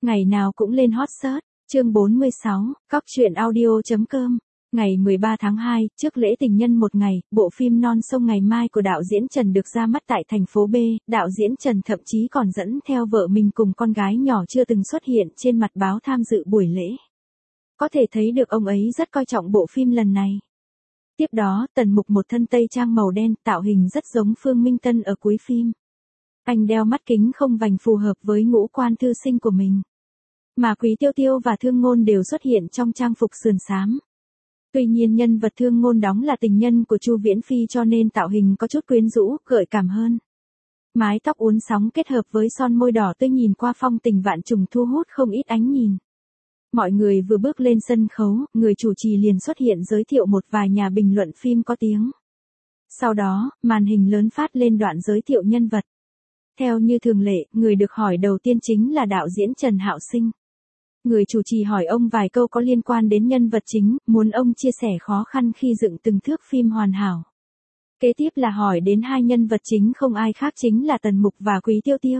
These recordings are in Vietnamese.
Ngày nào cũng lên hot search. Chương 46, Cóc truyện audio.com. Ngày 13 tháng 2, trước lễ tình nhân một ngày, bộ phim Non sông ngày mai của đạo diễn Trần được ra mắt tại thành phố B. Đạo diễn Trần thậm chí còn dẫn theo vợ mình cùng con gái nhỏ chưa từng xuất hiện trên mặt báo tham dự buổi lễ. Có thể thấy được ông ấy rất coi trọng bộ phim lần này. Tiếp đó, Tần Mục một thân tây trang màu đen, tạo hình rất giống Phương Minh Tân ở cuối phim. Anh đeo mắt kính không vành phù hợp với ngũ quan thư sinh của mình. Mà Quý Tiêu Tiêu và Thương Ngôn đều xuất hiện trong trang phục sườn xám. Tuy nhiên nhân vật Thương Ngôn đóng là tình nhân của Chu Viễn Phi cho nên tạo hình có chút quyến rũ, gợi cảm hơn. Mái tóc uốn sóng kết hợp với son môi đỏ tươi nhìn qua phong tình vạn trùng thu hút không ít ánh nhìn. Mọi người vừa bước lên sân khấu, người chủ trì liền xuất hiện giới thiệu một vài nhà bình luận phim có tiếng. Sau đó, màn hình lớn phát lên đoạn giới thiệu nhân vật. Theo như thường lệ, người được hỏi đầu tiên chính là đạo diễn Trần Hạo Sinh. Người chủ trì hỏi ông vài câu có liên quan đến nhân vật chính, muốn ông chia sẻ khó khăn khi dựng từng thước phim hoàn hảo. Kế tiếp là hỏi đến hai nhân vật chính không ai khác chính là Tần Mục và Quý Tiêu Tiêu.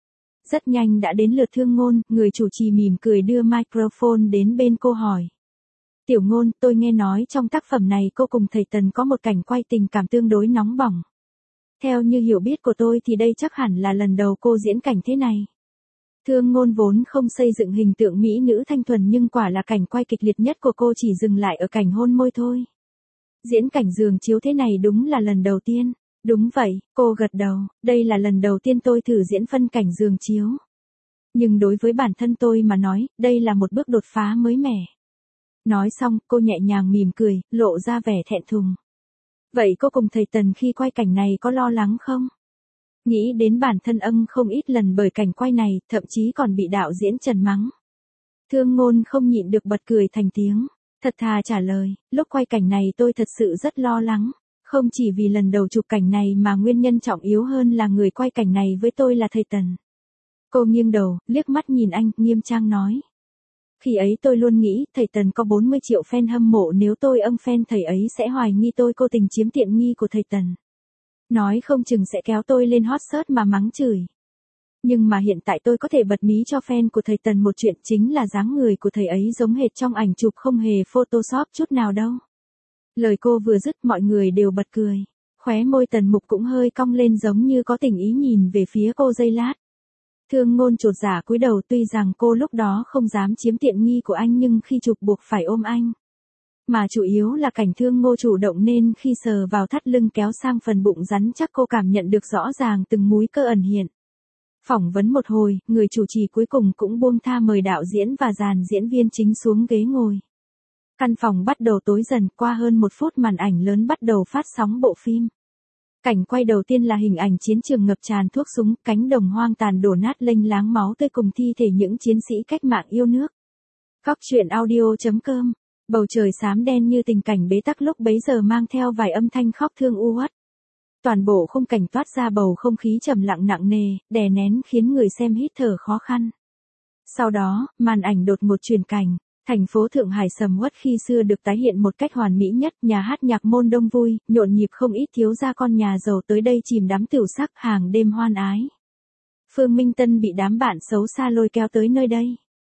Rất nhanh đã đến lượt Thương Ngôn, người chủ trì mỉm cười đưa microphone đến bên cô hỏi. Tiểu Ngôn, tôi nghe nói trong tác phẩm này cô cùng thầy Tần có một cảnh quay tình cảm tương đối nóng bỏng. Theo như hiểu biết của tôi thì đây chắc hẳn là lần đầu cô diễn cảnh thế này. Thương Ngôn vốn không xây dựng hình tượng mỹ nữ thanh thuần nhưng quả là cảnh quay kịch liệt nhất của cô chỉ dừng lại ở cảnh hôn môi thôi. Diễn cảnh giường chiếu thế này đúng là lần đầu tiên. Đúng vậy, cô gật đầu, đây là lần đầu tiên tôi thử diễn phân cảnh giường chiếu. Nhưng đối với bản thân tôi mà nói, đây là một bước đột phá mới mẻ. Nói xong, cô nhẹ nhàng mỉm cười, lộ ra vẻ thẹn thùng. Vậy cô cùng thầy Tần khi quay cảnh này có lo lắng không? Nghĩ đến bản thân không ít lần bởi cảnh quay này, thậm chí còn bị đạo diễn Trần mắng. Thương Ngôn không nhịn được bật cười thành tiếng, thật thà trả lời, lúc quay cảnh này tôi thật sự rất lo lắng. Không chỉ vì lần đầu chụp cảnh này mà nguyên nhân trọng yếu hơn là người quay cảnh này với tôi là thầy Tần. Cô nghiêng đầu, liếc mắt nhìn anh, nghiêm trang nói. Khi ấy tôi luôn nghĩ thầy Tần có 40 triệu fan hâm mộ, nếu tôi fan thầy ấy sẽ hoài nghi tôi cố tình chiếm tiện nghi của thầy Tần. Nói không chừng sẽ kéo tôi lên hot search mà mắng chửi. Nhưng mà hiện tại tôi có thể bật mí cho fan của thầy Tần một chuyện chính là dáng người của thầy ấy giống hệt trong ảnh chụp không hề photoshop chút nào đâu. Lời cô vừa dứt mọi người đều bật cười. Khóe môi Tần Mục cũng hơi cong lên giống như có tình ý nhìn về phía cô giây lát. Thương Ngôn chột dạ cúi đầu, tuy rằng cô lúc đó không dám chiếm tiện nghi của anh nhưng khi chụp buộc phải ôm anh. Mà chủ yếu là cảnh Thương Ngô chủ động nên khi sờ vào thắt lưng kéo sang phần bụng rắn chắc cô cảm nhận được rõ ràng từng múi cơ ẩn hiện. Phỏng vấn một hồi, người chủ trì cuối cùng cũng buông tha mời đạo diễn và dàn diễn viên chính xuống ghế ngồi. Căn phòng bắt đầu tối dần, qua hơn 1 phút màn ảnh lớn bắt đầu phát sóng bộ phim. Cảnh quay đầu tiên là hình ảnh chiến trường ngập tràn thuốc súng, cánh đồng hoang tàn đổ nát lênh láng máu tươi cùng thi thể những chiến sĩ cách mạng yêu nước. Cóc truyện audio.com. Bầu trời xám đen như tình cảnh bế tắc lúc bấy giờ mang theo vài âm thanh khóc thương u uất. Toàn bộ khung cảnh toát ra bầu không khí trầm lặng nặng nề, đè nén khiến người xem hít thở khó khăn. Sau đó, màn ảnh đột ngột chuyển cảnh. Thành phố Thượng Hải sầm uất khi xưa được tái hiện một cách hoàn mỹ nhất, nhà hát nhạc môn đông vui, nhộn nhịp không ít thiếu gia con nhà giàu tới đây chìm đắm tửu sắc, hàng đêm hoan ái. Phương Minh Tân bị đám bạn xấu xa lôi kéo tới nơi đây.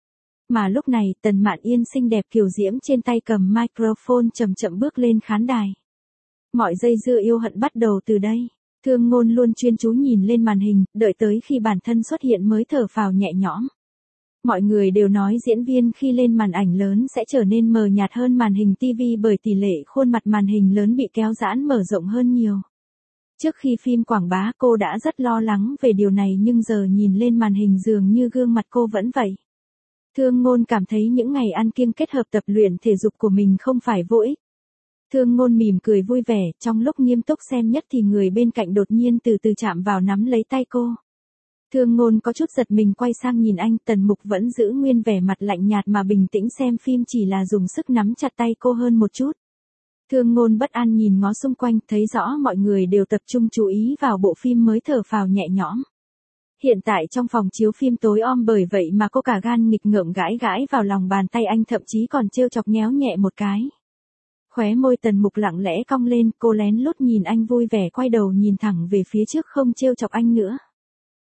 Mà lúc này, Tần Mạn Yên xinh đẹp kiều diễm trên tay cầm microphone chậm chậm bước lên khán đài. Mọi dây dưa yêu hận bắt đầu từ đây. Thương Ngôn luôn chuyên chú nhìn lên màn hình, đợi tới khi bản thân xuất hiện mới thở phào nhẹ nhõm. Mọi người đều nói diễn viên khi lên màn ảnh lớn sẽ trở nên mờ nhạt hơn màn hình TV bởi tỷ lệ khuôn mặt màn hình lớn bị kéo giãn mở rộng hơn nhiều. Trước khi phim quảng bá cô đã rất lo lắng về điều này nhưng giờ nhìn lên màn hình dường như gương mặt cô vẫn vậy. Thương Ngôn cảm thấy những ngày ăn kiêng kết hợp tập luyện thể dục của mình không phải vô ích. Thương Ngôn mỉm cười vui vẻ, trong lúc nghiêm túc xem nhất thì người bên cạnh đột nhiên từ từ chạm vào nắm lấy tay cô. Thương Ngôn có chút giật mình quay sang nhìn anh, Tần Mục vẫn giữ nguyên vẻ mặt lạnh nhạt mà bình tĩnh xem phim chỉ là dùng sức nắm chặt tay cô hơn một chút. Thương Ngôn bất an nhìn ngó xung quanh, thấy rõ mọi người đều tập trung chú ý vào bộ phim mới thở phào nhẹ nhõm. Hiện tại trong phòng chiếu phim tối om bởi vậy mà cô cả gan nghịch ngợm gãi gãi vào lòng bàn tay anh, thậm chí còn trêu chọc nhéo nhẹ một cái. Khóe môi Tần Mục lặng lẽ cong lên, cô lén lút nhìn anh vui vẻ quay đầu nhìn thẳng về phía trước không trêu chọc anh nữa.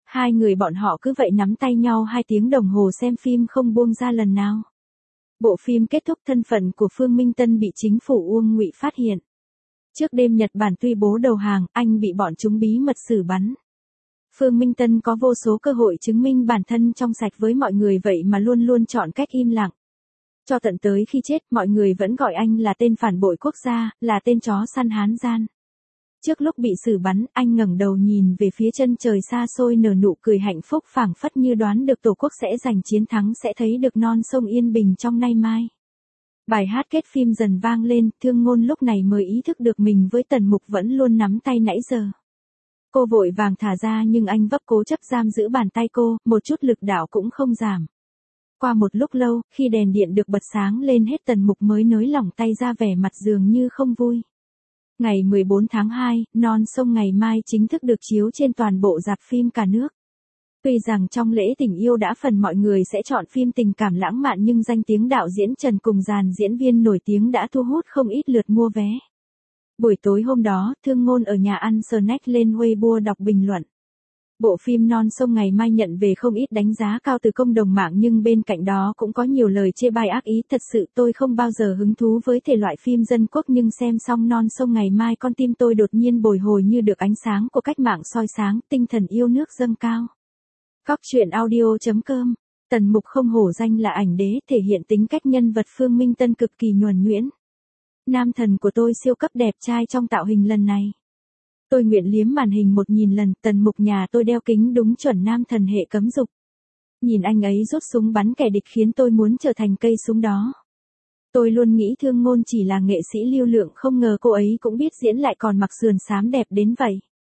Hai người bọn họ cứ vậy nắm tay nhau 2 tiếng đồng hồ xem phim không buông ra lần nào. Bộ phim kết thúc thân phận của Phương Minh Tân bị chính phủ Uông Ngụy phát hiện. Trước đêm Nhật Bản tuyên bố đầu hàng, anh bị bọn chúng bí mật xử bắn. Phương Minh Tân có vô số cơ hội chứng minh bản thân trong sạch với mọi người vậy mà luôn luôn chọn cách im lặng. Cho tận tới khi chết, mọi người vẫn gọi anh là tên phản bội quốc gia, là tên chó săn Hán gian. Trước lúc bị xử bắn, anh ngẩng đầu nhìn về phía chân trời xa xôi nở nụ cười hạnh phúc phảng phất như đoán được Tổ quốc sẽ giành chiến thắng, sẽ thấy được non sông yên bình trong nay mai. Bài hát kết phim dần vang lên, Thương Ngôn lúc này mới ý thức được mình với Tần Mục vẫn luôn nắm tay nãy giờ. Cô vội vàng thả ra nhưng anh vấp cố chấp giam giữ bàn tay cô, một chút lực đạo cũng không giảm. Qua một lúc lâu, khi đèn điện được bật sáng lên hết Tần Mục mới nới lỏng tay ra, vẻ mặt dường như không vui. Ngày 14 tháng 2, Non sông ngày mai chính thức được chiếu trên toàn bộ rạp phim cả nước. Tuy rằng trong lễ tình yêu đã phần mọi người sẽ chọn phim tình cảm lãng mạn nhưng danh tiếng đạo diễn Trần cùng dàn diễn viên nổi tiếng đã thu hút không ít lượt mua vé. Buổi tối hôm đó, Thương Ngôn ở nhà ăn snack lên Weibo đọc bình luận. Bộ phim Non sông ngày mai nhận về không ít đánh giá cao từ cộng đồng mạng nhưng bên cạnh đó cũng có nhiều lời chê bai ác ý. Thật sự tôi không bao giờ hứng thú với thể loại phim dân quốc nhưng xem xong Non sông ngày mai con tim tôi đột nhiên bồi hồi như được ánh sáng của cách mạng soi sáng, tinh thần yêu nước dâng cao. Cóc truyện audio.com. Tần Mục không hổ danh là ảnh đế, thể hiện tính cách nhân vật Phương Minh Tân cực kỳ nhuần nhuyễn. Nam thần của tôi siêu cấp đẹp trai trong tạo hình lần này. Tôi nguyện liếm màn hình 1000 lần, Tần Mục nhà tôi đeo kính đúng chuẩn nam thần hệ cấm dục. Nhìn anh ấy rút súng bắn kẻ địch khiến tôi muốn trở thành cây súng đó. Tôi luôn nghĩ Thương Ngôn chỉ là nghệ sĩ lưu lượng, không ngờ cô ấy cũng biết diễn lại còn mặc sườn xám đẹp đến vậy.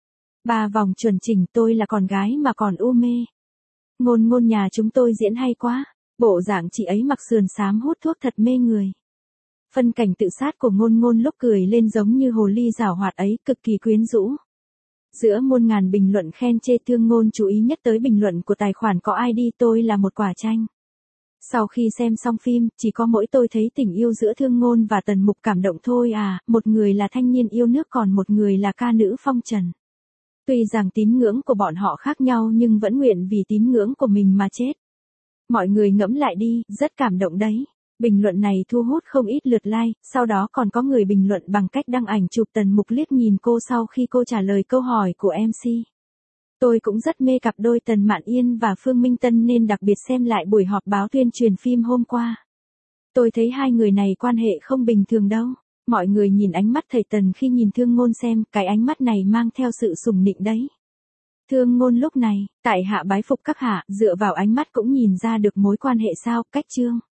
3 vòng chuẩn chỉnh, tôi là con gái mà còn u mê. Ngôn Ngôn nhà chúng tôi diễn hay quá, bộ dạng chị ấy mặc sườn xám hút thuốc thật mê người. Phân cảnh tự sát của Ngôn Ngôn lúc cười lên giống như hồ ly giảo hoạt ấy, cực kỳ quyến rũ. Giữa muôn ngàn bình luận khen chê, Thương Ngôn chú ý nhất tới bình luận của tài khoản có ID tôi là một quả chanh. Sau khi xem xong phim, chỉ có mỗi tôi thấy tình yêu giữa Thương Ngôn và Tần Mục cảm động thôi à, một người là thanh niên yêu nước còn một người là ca nữ phong trần. Tuy rằng tín ngưỡng của bọn họ khác nhau nhưng vẫn nguyện vì tín ngưỡng của mình mà chết. Mọi người ngẫm lại đi, rất cảm động đấy. Bình luận này thu hút không ít lượt like, sau đó còn có người bình luận bằng cách đăng ảnh chụp Tần Mục liếc nhìn cô sau khi cô trả lời câu hỏi của MC. Tôi cũng rất mê cặp đôi Tần Mạn Yên và Phương Minh Tân nên đặc biệt xem lại buổi họp báo tuyên truyền phim hôm qua. Tôi thấy hai người này quan hệ không bình thường đâu. Mọi người nhìn ánh mắt thầy Tần khi nhìn Thương Ngôn xem, cái ánh mắt này mang theo sự sùng nịnh đấy. Thương Ngôn lúc này, tại hạ bái phục các hạ, dựa vào ánh mắt cũng nhìn ra được mối quan hệ sao, cách chương.